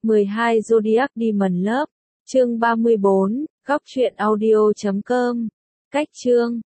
12 Zodiac Diamond Love, chương 34, góc truyện audio.com. Cách chương